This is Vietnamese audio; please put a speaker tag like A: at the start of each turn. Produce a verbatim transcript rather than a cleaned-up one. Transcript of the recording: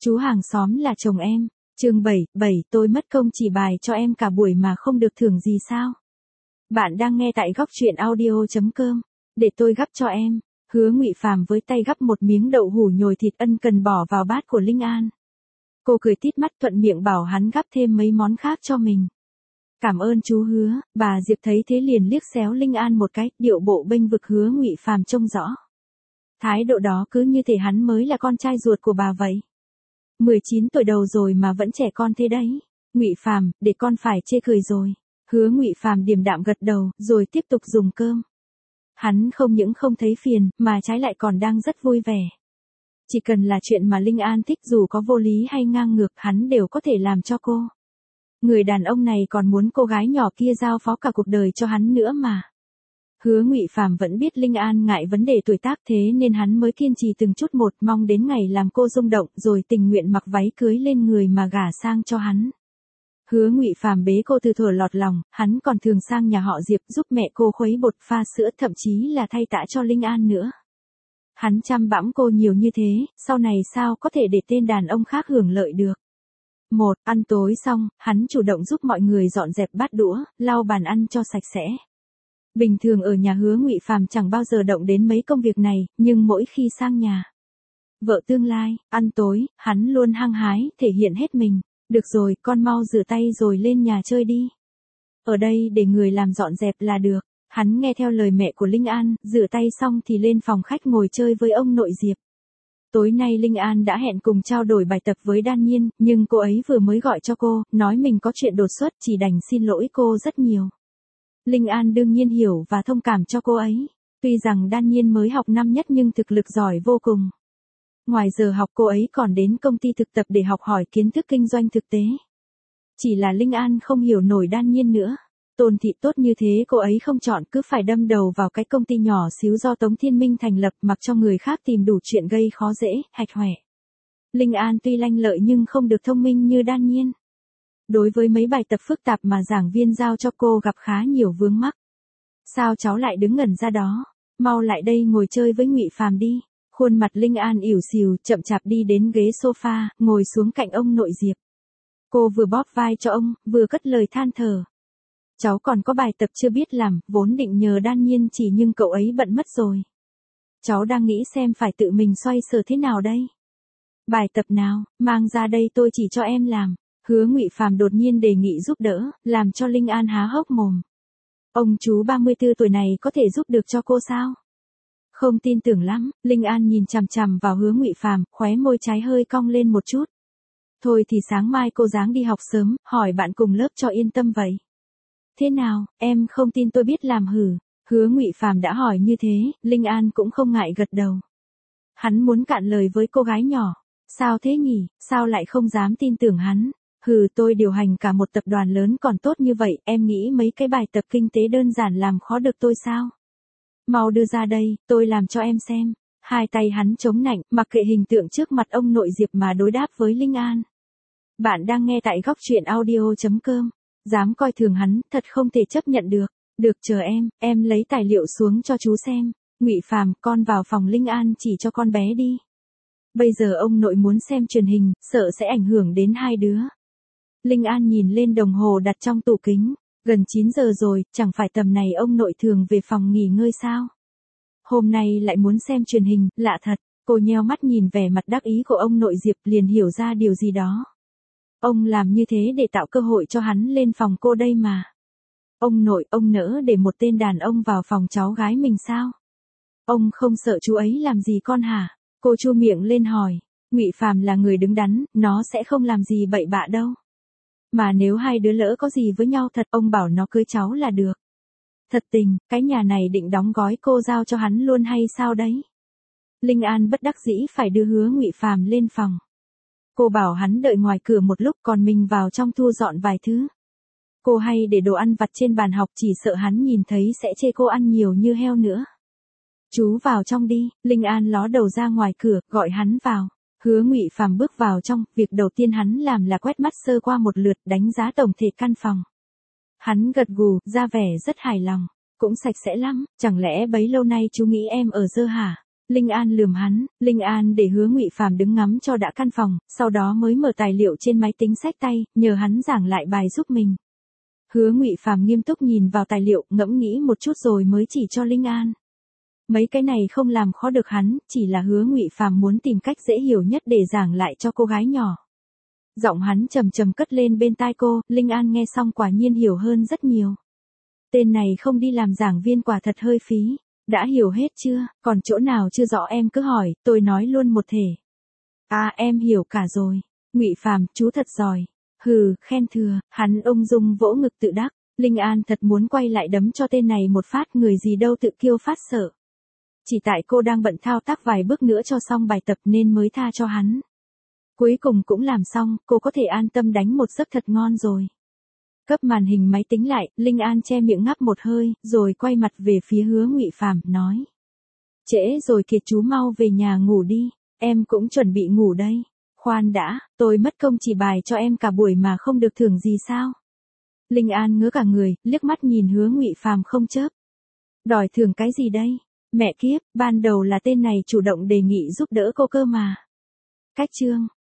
A: Chú hàng xóm là chồng em. Chương bảy, bảy tôi mất công chỉ bài cho em cả buổi mà không được thưởng gì sao? Bạn đang nghe tại góc truyện audio chấm com. Để tôi gắp cho em. Hứa Ngụy Phàm với tay gắp một miếng đậu hủ nhồi thịt ân cần bỏ vào bát của Linh An. Cô cười tít mắt thuận miệng bảo hắn gắp thêm mấy món khác cho mình. Cảm ơn chú Hứa. Bà Diệp thấy thế liền liếc xéo Linh An một cái, điệu bộ bênh vực Hứa Ngụy Phàm trông rõ. Thái độ đó cứ như thể hắn mới là con trai ruột của bà vậy. mười chín tuổi đầu rồi mà vẫn trẻ con thế đấy. Ngụy Phàm, để con phải chê cười rồi. Hứa Ngụy Phàm điềm đạm gật đầu, rồi tiếp tục dùng cơm. Hắn không những không thấy phiền, mà trái lại còn đang rất vui vẻ. Chỉ cần là chuyện mà Linh An thích, dù có vô lý hay ngang ngược, hắn đều có thể làm cho cô. Người đàn ông này còn muốn cô gái nhỏ kia giao phó cả cuộc đời cho hắn nữa mà. Hứa Ngụy Phàm vẫn biết Linh An ngại vấn đề tuổi tác, thế nên hắn mới kiên trì từng chút một, mong đến ngày làm cô rung động, rồi tình nguyện mặc váy cưới lên người mà gả sang cho hắn. Hứa Ngụy Phàm bế cô từ thuở lọt lòng, hắn còn thường sang nhà họ Diệp giúp mẹ cô khuấy bột pha sữa, thậm chí là thay tã cho Linh An nữa. Hắn chăm bẵm cô nhiều như thế, sau này sao có thể để tên đàn ông khác hưởng lợi được. Một, ăn tối xong, hắn chủ động giúp mọi người dọn dẹp bát đũa, lau bàn ăn cho sạch sẽ. Bình thường ở nhà Hứa Ngụy Phàm chẳng bao giờ động đến mấy công việc này, nhưng mỗi khi sang nhà vợ tương lai, ăn tối, hắn luôn hăng hái, thể hiện hết mình. Được rồi, con mau rửa tay rồi lên nhà chơi đi. Ở đây để người làm dọn dẹp là được. Hắn nghe theo lời mẹ của Linh An, rửa tay xong thì lên phòng khách ngồi chơi với ông nội Diệp. Tối nay Linh An đã hẹn cùng trao đổi bài tập với Đan Nhiên, nhưng cô ấy vừa mới gọi cho cô, nói mình có chuyện đột xuất, chỉ đành xin lỗi cô rất nhiều. Linh An đương nhiên hiểu và thông cảm cho cô ấy. Tuy rằng Đan Nhiên mới học năm nhất nhưng thực lực giỏi vô cùng. Ngoài giờ học cô ấy còn đến công ty thực tập để học hỏi kiến thức kinh doanh thực tế. Chỉ là Linh An không hiểu nổi Đan Nhiên nữa. Tôn thị tốt như thế cô ấy không chọn, cứ phải đâm đầu vào cái công ty nhỏ xíu do Tống Thiên Minh thành lập, mặc cho người khác tìm đủ chuyện gây khó dễ, hạch hoẹ. Linh An tuy lanh lợi nhưng không được thông minh như Đan Nhiên. Đối với mấy bài tập phức tạp mà giảng viên giao cho cô gặp khá nhiều vướng mắc. Sao cháu lại đứng ngẩn ra đó? Mau lại đây ngồi chơi với Ngụy Phàm đi. Khuôn mặt Linh An ỉu xìu, chậm chạp đi đến ghế sofa, ngồi xuống cạnh ông nội Diệp. Cô vừa bóp vai cho ông, vừa cất lời than thở. Cháu còn có bài tập chưa biết làm, vốn định nhờ Đan Nhiên chỉ nhưng cậu ấy bận mất rồi. Cháu đang nghĩ xem phải tự mình xoay sở thế nào đây. Bài tập nào, mang ra đây tôi chỉ cho em làm. Hứa Ngụy Phàm đột nhiên đề nghị giúp đỡ, làm cho Linh An há hốc mồm. Ông chú ba mươi tư tuổi này có thể giúp được cho cô sao? Không tin tưởng lắm. Linh An nhìn chằm chằm vào Hứa Ngụy Phàm, khóe môi trái hơi cong lên một chút. Thôi thì sáng mai cô dáng đi học sớm, hỏi bạn cùng lớp cho yên tâm vậy. Thế nào, em không tin tôi biết làm hử? Hứa Ngụy Phàm đã hỏi như thế, Linh An cũng không ngại gật đầu. Hắn muốn cạn lời với cô gái nhỏ. Sao thế nhỉ, sao lại không dám tin tưởng hắn? Hừ, tôi điều hành cả một tập đoàn lớn còn tốt như vậy, em nghĩ mấy cái bài tập kinh tế đơn giản làm khó được tôi sao? Mau đưa ra đây, tôi làm cho em xem. Hai tay hắn chống nạnh, mặc kệ hình tượng trước mặt ông nội Diệp mà đối đáp với Linh An. Bạn đang nghe tại góc truyện audio chấm com. Dám coi thường hắn, thật không thể chấp nhận được. Được, chờ em, em lấy tài liệu xuống cho chú xem. Ngụy Phàm, con vào phòng Linh An chỉ cho con bé đi. Bây giờ ông nội muốn xem truyền hình, sợ sẽ ảnh hưởng đến hai đứa. Linh An nhìn lên đồng hồ đặt trong tủ kính. Gần chín giờ rồi, chẳng phải tầm này ông nội thường về phòng nghỉ ngơi sao? Hôm nay lại muốn xem truyền hình, lạ thật. Cô nheo mắt nhìn vẻ mặt đắc ý của ông nội Diệp, liền hiểu ra điều gì đó. Ông làm như thế để tạo cơ hội cho hắn lên phòng cô đây mà. Ông nội, ông nỡ để một tên đàn ông vào phòng cháu gái mình sao? Ông không sợ chú ấy làm gì con hả? Cô chu miệng lên hỏi. Ngụy Phàm là người đứng đắn, nó sẽ không làm gì bậy bạ đâu. Mà nếu hai đứa lỡ có gì với nhau thật, ông bảo nó cưới cháu là được. Thật tình, cái nhà này định đóng gói cô giao cho hắn luôn hay sao đấy? Linh An bất đắc dĩ phải đưa Hứa Ngụy Phàm lên phòng. Cô bảo hắn đợi ngoài cửa một lúc, còn mình vào trong thu dọn vài thứ. Cô hay để đồ ăn vặt trên bàn học, chỉ sợ hắn nhìn thấy sẽ chê cô ăn nhiều như heo nữa. Chú vào trong đi. Linh An ló đầu ra ngoài cửa, gọi hắn vào. Hứa Ngụy Phàm bước vào trong, việc đầu tiên hắn làm là quét mắt sơ qua một lượt, đánh giá tổng thể căn phòng. Hắn gật gù, ra vẻ rất hài lòng. Cũng sạch sẽ lắm, chẳng lẽ bấy lâu nay chú nghĩ em ở dơ hả? Linh An lườm hắn, Linh An để Hứa Ngụy Phàm đứng ngắm cho đã căn phòng, sau đó mới mở tài liệu trên máy tính xách tay, nhờ hắn giảng lại bài giúp mình. Hứa Ngụy Phàm nghiêm túc nhìn vào tài liệu, ngẫm nghĩ một chút rồi mới chỉ cho Linh An. Mấy cái này không làm khó được hắn, chỉ là Hứa Ngụy Phàm muốn tìm cách dễ hiểu nhất để giảng lại cho cô gái nhỏ. Giọng hắn trầm trầm cất lên bên tai cô, Linh An nghe xong quả nhiên hiểu hơn rất nhiều. Tên này không đi làm giảng viên quả thật hơi phí. Đã hiểu hết chưa, còn chỗ nào chưa rõ em cứ hỏi, tôi nói luôn một thể. À em hiểu cả rồi. Ngụy Phàm, chú thật giỏi. Hừ, khen thừa, hắn ung dung vỗ ngực tự đắc. Linh An thật muốn quay lại đấm cho tên này một phát, người gì đâu tự kiêu phát sợ. Chỉ tại cô đang bận thao tác vài bước nữa cho xong bài tập nên mới tha cho hắn. Cuối cùng cũng làm xong, cô có thể an tâm đánh một giấc thật ngon rồi. Cấp màn hình máy tính lại, Linh An che miệng ngáp một hơi, rồi quay mặt về phía Hứa Ngụy Phàm, nói. Trễ rồi kìa, chú mau về nhà ngủ đi, em cũng chuẩn bị ngủ đây. Khoan đã, tôi mất công chỉ bài cho em cả buổi mà không được thưởng gì sao? Linh An ngớ cả người, liếc mắt nhìn Hứa Ngụy Phàm không chớp. Đòi thưởng cái gì đây? Mẹ kiếp, ban đầu là tên này chủ động đề nghị giúp đỡ cô cơ mà. Cách chương.